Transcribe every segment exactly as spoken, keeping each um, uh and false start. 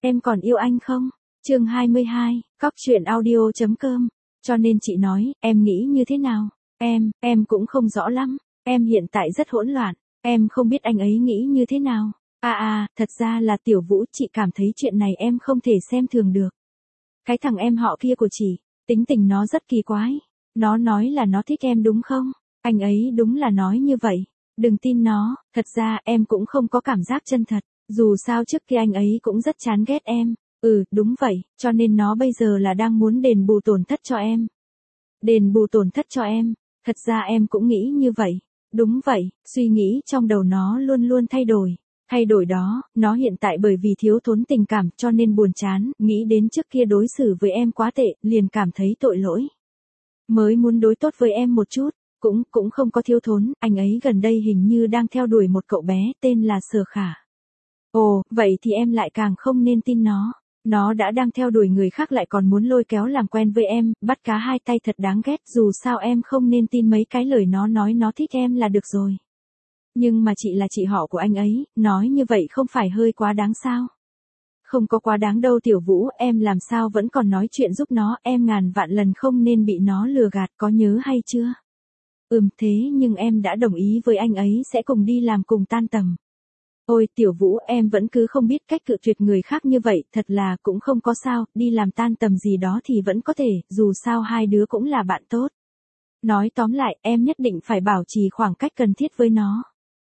Em còn yêu anh không? Chương hai mươi hai, cóc truyện audio chấm com. Cho nên chị nói, em nghĩ như thế nào? Em, em cũng không rõ lắm. Em hiện tại rất hỗn loạn. Em không biết anh ấy nghĩ như thế nào. À à, thật ra là Tiểu Vũ, chị cảm thấy chuyện này em không thể xem thường được. Cái thằng em họ kia của chị, tính tình nó rất kỳ quái. Nó nói là nó thích em đúng không? Anh ấy đúng là nói như vậy. Đừng tin nó, thật ra em cũng không có cảm giác chân thật. Dù sao trước kia anh ấy cũng rất chán ghét em. Ừ, đúng vậy, cho nên nó bây giờ là đang muốn đền bù tổn thất cho em. Đền bù tổn thất cho em. Thật ra em cũng nghĩ như vậy. Đúng vậy, suy nghĩ trong đầu nó luôn luôn thay đổi. Thay đổi đó, nó hiện tại bởi vì thiếu thốn tình cảm cho nên buồn chán, nghĩ đến trước kia đối xử với em quá tệ, liền cảm thấy tội lỗi. Mới muốn đối tốt với em một chút, cũng, cũng không có thiếu thốn, anh ấy gần đây hình như đang theo đuổi một cậu bé tên là Sở Khả. Ồ, vậy thì em lại càng không nên tin nó. Nó đã đang theo đuổi người khác lại còn muốn lôi kéo làm quen với em, bắt cá hai tay thật đáng ghét, dù sao em không nên tin mấy cái lời nó nói nó thích em là được rồi. Nhưng mà chị là chị họ của anh ấy, nói như vậy không phải hơi quá đáng sao? Không có quá đáng đâu Tiểu Vũ, em làm sao vẫn còn nói chuyện giúp nó, em ngàn vạn lần không nên bị nó lừa gạt, có nhớ hay chưa? Ừm, thế nhưng em đã đồng ý với anh ấy sẽ cùng đi làm cùng tan tầm. Ôi Tiểu Vũ, em vẫn cứ không biết cách cự tuyệt người khác như vậy, thật là cũng không có sao, đi làm tan tầm gì đó thì vẫn có thể, dù sao hai đứa cũng là bạn tốt. Nói tóm lại, em nhất định phải bảo trì khoảng cách cần thiết với nó.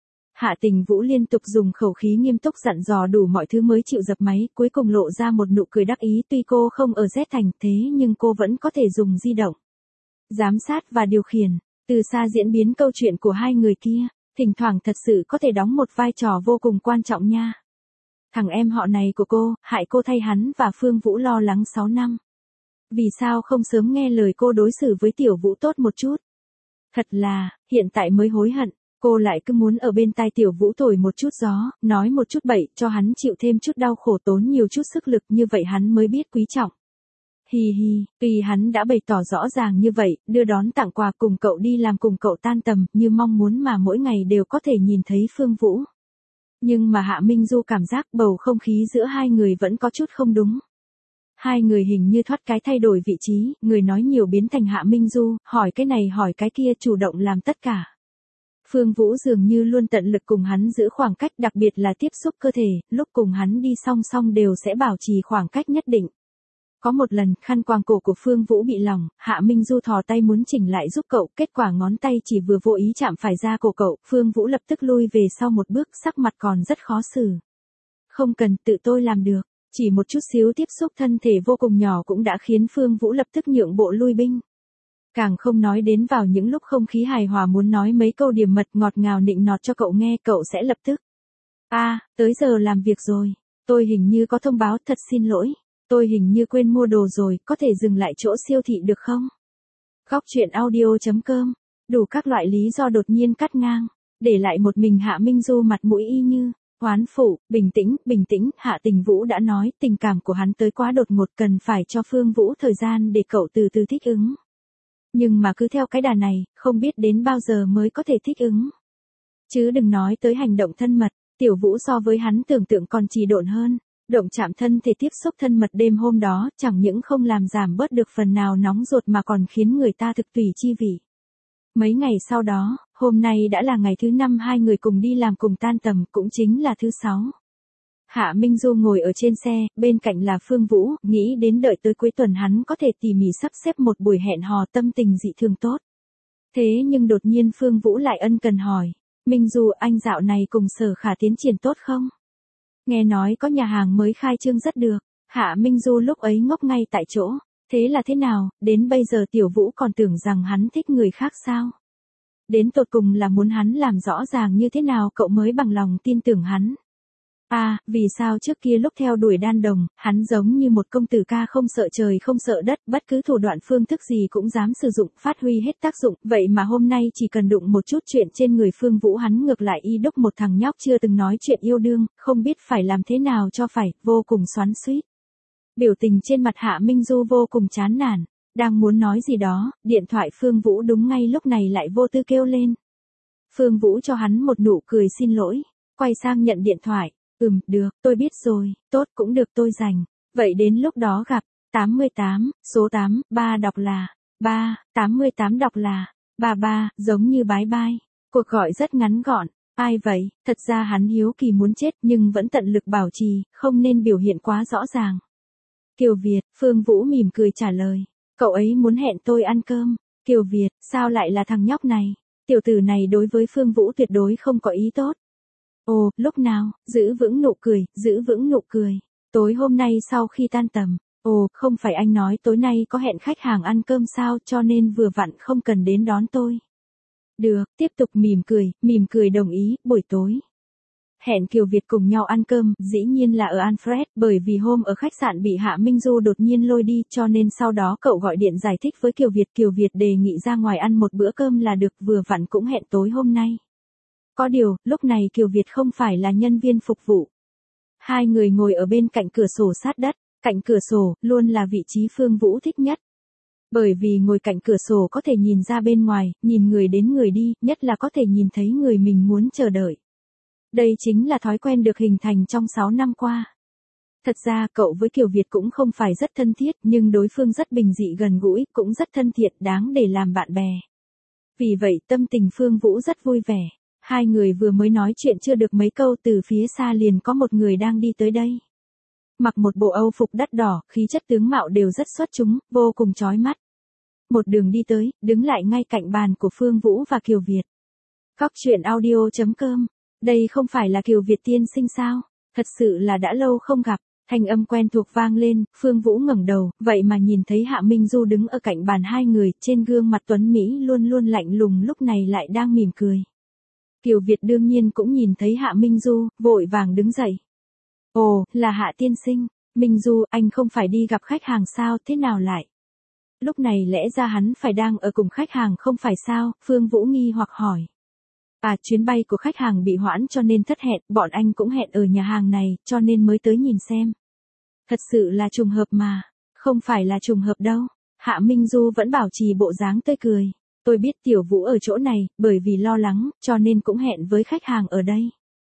Hạ Tình Vũ liên tục dùng khẩu khí nghiêm túc dặn dò đủ mọi thứ mới chịu dập máy, cuối cùng lộ ra một nụ cười đắc ý, tuy cô không ở Z thành thế nhưng cô vẫn có thể dùng di động. Giám sát và điều khiển, từ xa diễn biến câu chuyện của hai người kia, thỉnh thoảng thật sự có thể đóng một vai trò vô cùng quan trọng nha. Thằng em họ này của cô, hại cô thay hắn và Phương Vũ lo lắng sáu năm. Vì sao không sớm nghe lời cô đối xử với Tiểu Vũ tốt một chút? Thật là, hiện tại mới hối hận. Cô lại cứ muốn ở bên tai Tiểu Vũ thổi một chút gió, nói một chút bậy, cho hắn chịu thêm chút đau khổ tốn nhiều chút sức lực như vậy hắn mới biết quý trọng. Hi hi, tuy hắn đã bày tỏ rõ ràng như vậy, đưa đón tặng quà cùng cậu đi làm cùng cậu tan tầm, như mong muốn mà mỗi ngày đều có thể nhìn thấy Phương Vũ. Nhưng mà Hạ Minh Du cảm giác bầu không khí giữa hai người vẫn có chút không đúng. Hai người hình như thoát cái thay đổi vị trí, người nói nhiều biến thành Hạ Minh Du, hỏi cái này hỏi cái kia chủ động làm tất cả. Phương Vũ dường như luôn tận lực cùng hắn giữ khoảng cách, đặc biệt là tiếp xúc cơ thể, lúc cùng hắn đi song song đều sẽ bảo trì khoảng cách nhất định. Có một lần, khăn quàng cổ của Phương Vũ bị lỏng, Hạ Minh Du thò tay muốn chỉnh lại giúp cậu, kết quả ngón tay chỉ vừa vô ý chạm phải da cổ cậu, Phương Vũ lập tức lui về sau một bước, sắc mặt còn rất khó xử. Không cần, tự tôi làm được, chỉ một chút xíu tiếp xúc thân thể vô cùng nhỏ cũng đã khiến Phương Vũ lập tức nhượng bộ lui binh. Càng không nói đến vào những lúc không khí hài hòa muốn nói mấy câu điểm mật ngọt ngào nịnh nọt cho cậu nghe, cậu sẽ lập tức. A, à, tới giờ làm việc rồi, tôi hình như có thông báo, thật xin lỗi, tôi hình như quên mua đồ rồi, có thể dừng lại chỗ siêu thị được không? Cóc truyện audio chấm com, đủ các loại lý do đột nhiên cắt ngang, để lại một mình Hạ Minh Du mặt mũi y như hoán phụ. Bình tĩnh, bình tĩnh, Hạ Tình Vũ đã nói, tình cảm của hắn tới quá đột ngột, cần phải cho Phương Vũ thời gian để cậu từ từ thích ứng. Nhưng mà cứ theo cái đà này, không biết đến bao giờ mới có thể thích ứng. Chứ đừng nói tới hành động thân mật, Tiểu Vũ so với hắn tưởng tượng còn trì độn hơn. Động chạm thân thể tiếp xúc thân mật đêm hôm đó, chẳng những không làm giảm bớt được phần nào nóng ruột mà còn khiến người ta thực tùy chi vị. Mấy ngày sau đó, hôm nay đã là ngày thứ năm hai người cùng đi làm cùng tan tầm, cũng chính là thứ sáu. Hạ Minh Du ngồi ở trên xe, bên cạnh là Phương Vũ, nghĩ đến đợi tới cuối tuần hắn có thể tỉ mỉ sắp xếp một buổi hẹn hò, tâm tình dị thường tốt. Thế nhưng đột nhiên Phương Vũ lại ân cần hỏi, Minh Du, anh dạo này cùng Sở Khả tiến triển tốt không? Nghe nói có nhà hàng mới khai trương rất được. Hạ Minh Du lúc ấy ngốc ngay tại chỗ. Thế là thế nào, đến bây giờ Tiểu Vũ còn tưởng rằng hắn thích người khác sao? Đến tột cùng là muốn hắn làm rõ ràng như thế nào cậu mới bằng lòng tin tưởng hắn? À, vì sao trước kia lúc theo đuổi đan đồng, hắn giống như một công tử ca không sợ trời không sợ đất, bất cứ thủ đoạn phương thức gì cũng dám sử dụng, phát huy hết tác dụng, vậy mà hôm nay chỉ cần đụng một chút chuyện trên người Phương Vũ hắn ngược lại y đúc một thằng nhóc chưa từng nói chuyện yêu đương, không biết phải làm thế nào cho phải, vô cùng xoắn xuýt. Biểu tình trên mặt Hạ Minh Du vô cùng chán nản, đang muốn nói gì đó, điện thoại Phương Vũ đúng ngay lúc này lại vô tư kêu lên. Phương Vũ cho hắn một nụ cười xin lỗi, quay sang nhận điện thoại. Ừm, được, tôi biết rồi, tốt cũng được tôi dành. Vậy đến lúc đó gặp. tám mươi tám, số tám, ba đọc là, ba, tám mươi tám đọc là, ba ba, giống như bái bai. Cuộc gọi rất ngắn gọn. Ai vậy? Thật ra hắn hiếu kỳ muốn chết nhưng vẫn tận lực bảo trì, không nên biểu hiện quá rõ ràng. Kiều Việt, Phương Vũ mỉm cười trả lời. Cậu ấy muốn hẹn tôi ăn cơm. Kiều Việt, sao lại là thằng nhóc này? Tiểu tử này đối với Phương Vũ tuyệt đối không có ý tốt. Ồ, lúc nào? Giữ vững nụ cười, giữ vững nụ cười. Tối hôm nay sau khi tan tầm. Ồ, không phải anh nói tối nay có hẹn khách hàng ăn cơm sao cho nên vừa vặn không cần đến đón tôi. Được, tiếp tục mỉm cười, mỉm cười đồng ý, buổi tối. Hẹn Kiều Việt cùng nhau ăn cơm, dĩ nhiên là ở Alfred, bởi vì hôm ở khách sạn bị Hạ Minh Du đột nhiên lôi đi cho nên sau đó cậu gọi điện giải thích với Kiều Việt. Kiều Việt đề nghị ra ngoài ăn một bữa cơm là được, vừa vặn cũng hẹn tối hôm nay. Có điều, lúc này Kiều Việt không phải là nhân viên phục vụ. Hai người ngồi ở bên cạnh cửa sổ sát đất, cạnh cửa sổ, luôn là vị trí Phương Vũ thích nhất. Bởi vì ngồi cạnh cửa sổ có thể nhìn ra bên ngoài, nhìn người đến người đi, nhất là có thể nhìn thấy người mình muốn chờ đợi. Đây chính là thói quen được hình thành trong sáu năm qua. Thật ra cậu với Kiều Việt cũng không phải rất thân thiết nhưng đối phương rất bình dị gần gũi, cũng rất thân thiện, đáng để làm bạn bè. Vì vậy tâm tình Phương Vũ rất vui vẻ. Hai người vừa mới nói chuyện chưa được mấy câu từ phía xa liền có một người đang đi tới đây. Mặc một bộ Âu phục đắt đỏ, khí chất tướng mạo đều rất xuất chúng, vô cùng chói mắt. Một đường đi tới, đứng lại ngay cạnh bàn của Phương Vũ và Kiều Việt. Góc truyện audio chấm com. Đây không phải là Kiều Việt tiên sinh sao? Thật sự là đã lâu không gặp. Thanh âm quen thuộc vang lên, Phương Vũ ngẩng đầu, vậy mà nhìn thấy Hạ Minh Du đứng ở cạnh bàn hai người, trên gương mặt tuấn Mỹ luôn luôn lạnh lùng lúc này lại đang mỉm cười. Kiều Việt đương nhiên cũng nhìn thấy Hạ Minh Du, vội vàng đứng dậy. Ồ, là Hạ tiên sinh. Minh Du, anh không phải đi gặp khách hàng sao, thế nào lại? Lúc này lẽ ra hắn phải đang ở cùng khách hàng không phải sao, Phương Vũ nghi hoặc hỏi. À, chuyến bay của khách hàng bị hoãn cho nên thất hẹn, bọn anh cũng hẹn ở nhà hàng này, cho nên mới tới nhìn xem. Thật sự là trùng hợp mà. Không phải là trùng hợp đâu. Hạ Minh Du vẫn bảo trì bộ dáng tươi cười. Tôi biết Tiểu Vũ ở chỗ này, bởi vì lo lắng, cho nên cũng hẹn với khách hàng ở đây.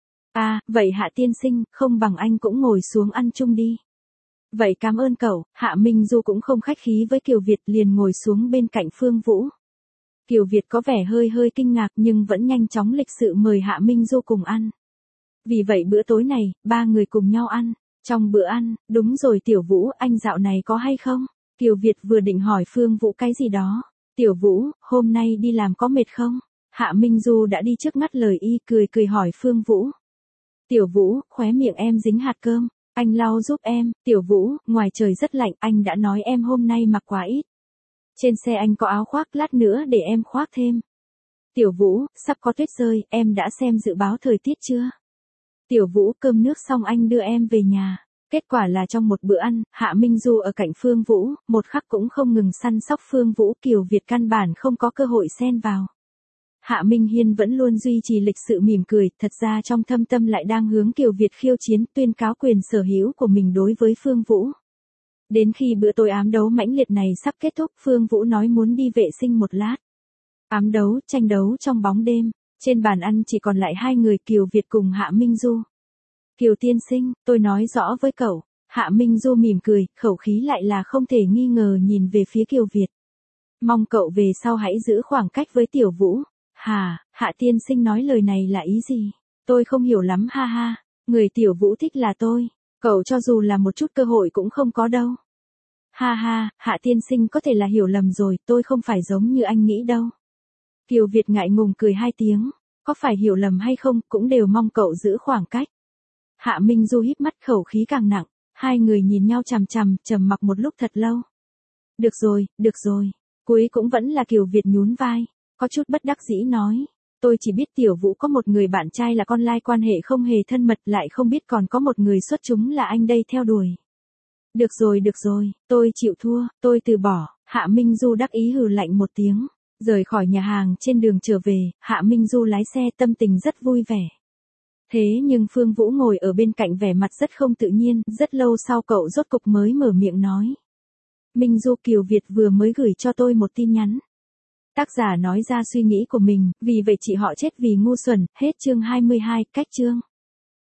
À, vậy Hạ tiên sinh, không bằng anh cũng ngồi xuống ăn chung đi. Vậy cảm ơn cậu. Hạ Minh Du cũng không khách khí với Kiều Việt liền ngồi xuống bên cạnh Phương Vũ. Kiều Việt có vẻ hơi hơi kinh ngạc nhưng vẫn nhanh chóng lịch sự mời Hạ Minh Du cùng ăn. Vì vậy bữa tối này, ba người cùng nhau ăn. Trong bữa ăn, đúng rồi Tiểu Vũ, anh dạo này có hay không? Kiều Việt vừa định hỏi Phương Vũ cái gì đó. Tiểu Vũ, hôm nay đi làm có mệt không? Hạ Minh Du đã đi trước ngắt lời y, cười cười hỏi Phương Vũ. Tiểu Vũ, khóe miệng em dính hạt cơm, anh lau giúp em. Tiểu Vũ, ngoài trời rất lạnh, anh đã nói em hôm nay mặc quá ít. Trên xe anh có áo khoác, lát nữa để em khoác thêm. Tiểu Vũ, sắp có tuyết rơi, em đã xem dự báo thời tiết chưa? Tiểu Vũ, cơm nước xong anh đưa em về nhà. Kết quả là trong một bữa ăn, Hạ Minh Du ở cạnh Phương Vũ, một khắc cũng không ngừng săn sóc Phương Vũ. Kiều Việt căn bản không có cơ hội xen vào. Hạ Minh Hiên vẫn luôn duy trì lịch sự mỉm cười, thật ra trong thâm tâm lại đang hướng Kiều Việt khiêu chiến, tuyên cáo quyền sở hữu của mình đối với Phương Vũ. Đến khi bữa tối ám đấu mãnh liệt này sắp kết thúc, Phương Vũ nói muốn đi vệ sinh một lát. Ám đấu, tranh đấu trong bóng đêm, trên bàn ăn chỉ còn lại hai người Kiều Việt cùng Hạ Minh Du. Kiều tiên sinh, tôi nói rõ với cậu. Hạ Minh Du mỉm cười, khẩu khí lại là không thể nghi ngờ nhìn về phía Kiều Việt. Mong cậu về sau hãy giữ khoảng cách với Tiểu Vũ. Hà, Hạ tiên sinh nói lời này là ý gì? Tôi không hiểu lắm ha ha. Người Tiểu Vũ thích là tôi. Cậu cho dù là một chút cơ hội cũng không có đâu. Ha ha, Hạ tiên sinh có thể là hiểu lầm rồi, tôi không phải giống như anh nghĩ đâu. Kiều Việt ngại ngùng cười hai tiếng. Có phải hiểu lầm hay không, cũng đều mong cậu giữ khoảng cách. Hạ Minh Du híp mắt, khẩu khí càng nặng. Hai người nhìn nhau chằm chằm, trầm mặc một lúc thật lâu. Được rồi, được rồi. Cuối cũng vẫn là Kiều Việt nhún vai. Có chút bất đắc dĩ nói. Tôi chỉ biết Tiểu Vũ có một người bạn trai là con lai quan hệ không hề thân mật, lại không biết còn có một người xuất chúng là anh đây theo đuổi. Được rồi được rồi, tôi chịu thua, tôi từ bỏ. Hạ Minh Du đắc ý hừ lạnh một tiếng. Rời khỏi nhà hàng, trên đường trở về, Hạ Minh Du lái xe, tâm tình rất vui vẻ. Thế nhưng Phương Vũ ngồi ở bên cạnh vẻ mặt rất không tự nhiên, rất lâu sau cậu rốt cục mới mở miệng nói. Minh Du, Kiều Việt vừa mới gửi cho tôi một tin nhắn. Tác giả nói ra suy nghĩ của mình, vì vậy chị họ chết vì ngu xuẩn. Hết chương hai mươi hai, cách chương.